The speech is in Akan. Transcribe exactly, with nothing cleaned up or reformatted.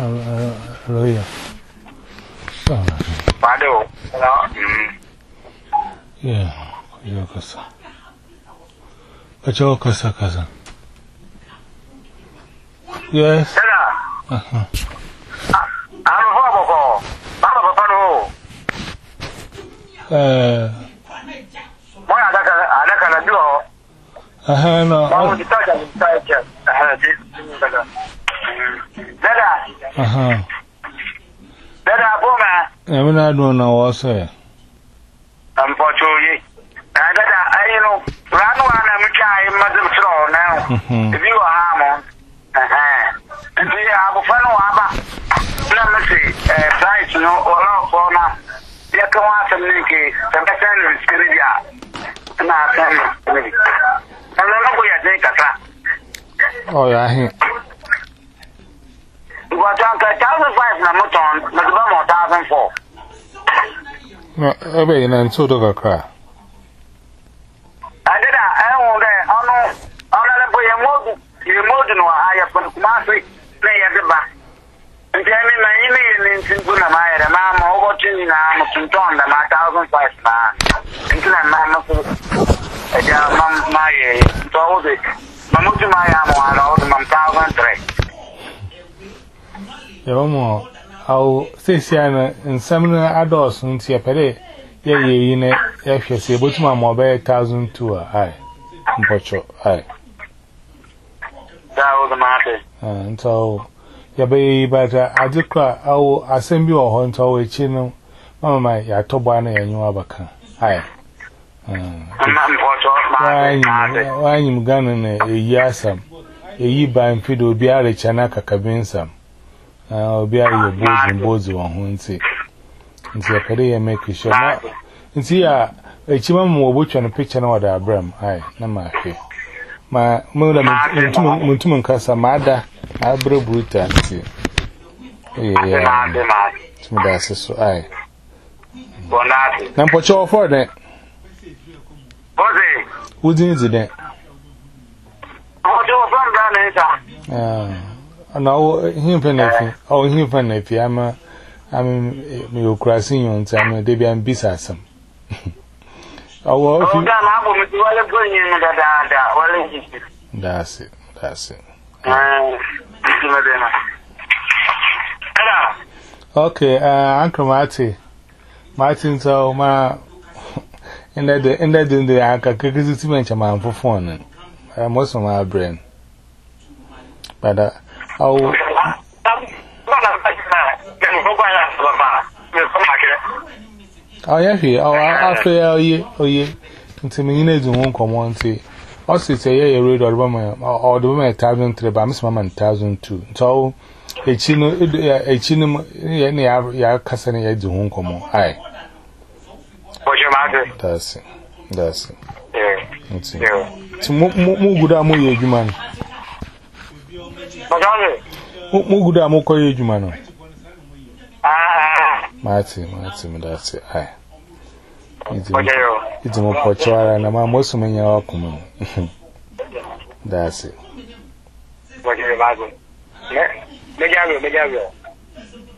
Roya. Pado. Yeah, yo casa. Acho casa casa. Yes. Uh-huh. I'm horrible. Papa Papa no. Uh Why I don't can do. Uh-huh, no. I want to touch and touch. Dada. Uh-huh. Dada Boma. I'm not doing no also. Unfortunately. Dada, I know. Rano and I'm trying Muslim throw now. If you are harm. Uh-huh. And we have a fellow Abba. Let me see. Price, no, or not for now. You come out and make it. The better is Syria. And I send it. I don't know where you take a Oh, yeah. What I'm one thousand five na moton, but about one thousand four. No, every and so do a cry. I did I own there. I know. I don't know your mode. Your mode no higher from Kumasi. Play at the back. And tell me my email in Simpuna Maya, the mamma over to me now. I'm to turn the one thousand five now. Until I'm mamma. I got mum my told it. Mamutu Maya, one thousand one thousand three. Yawa mo au sesiana nsamna adults ntia pere ye ye yi ne ya hwese botuma mo be one thousand two ai mpocho ai That was the matter. ah nto ya be bata adikra au asembi wo ho nto we chi no mama ma ya tobo na ya nyu abaka ai ah Mpocho matter. wanyi mgana na eyi asam eyi ban fido obi are chana kakabensam ah obi are ye bozu bozu won ho nti nti ya pere ya make sure na nti ya echima mo obotwa no picture na wada abram ai na ma hwe ma mo da mutum mutum nkasa ma ada abra bruta nti eh ya tum da seso ai Bonati. na mpocho for the Boze. udin zide Ojo from Danesa. ah na him penefi oh him penefi ama am me okrasin yon time dey be am bisasam awo Oh, that I will be well going in the dada. Well, that's it that's it uh, okay uh Uncle Marty Martin so ma in the in the in the aka kikisi mencha man for phone uh most of my brain but uh oh oh yeah he oh I feel ye oh ye nti me nyina edu ho nkomo nti o si say ye radio do ma o do ma one thousand three ba me sama one thousand two so echi no echi no ye ne ya kasa ne edu ho nkomo ai that's it that's it yeah nti ti mo mo guda mo ye adwuma no mo guda mo ko ye adwuma no ah Mati, Mati, that's it. Hi. It's more pochara, and I'm also in your common. That's it. What do you imagine?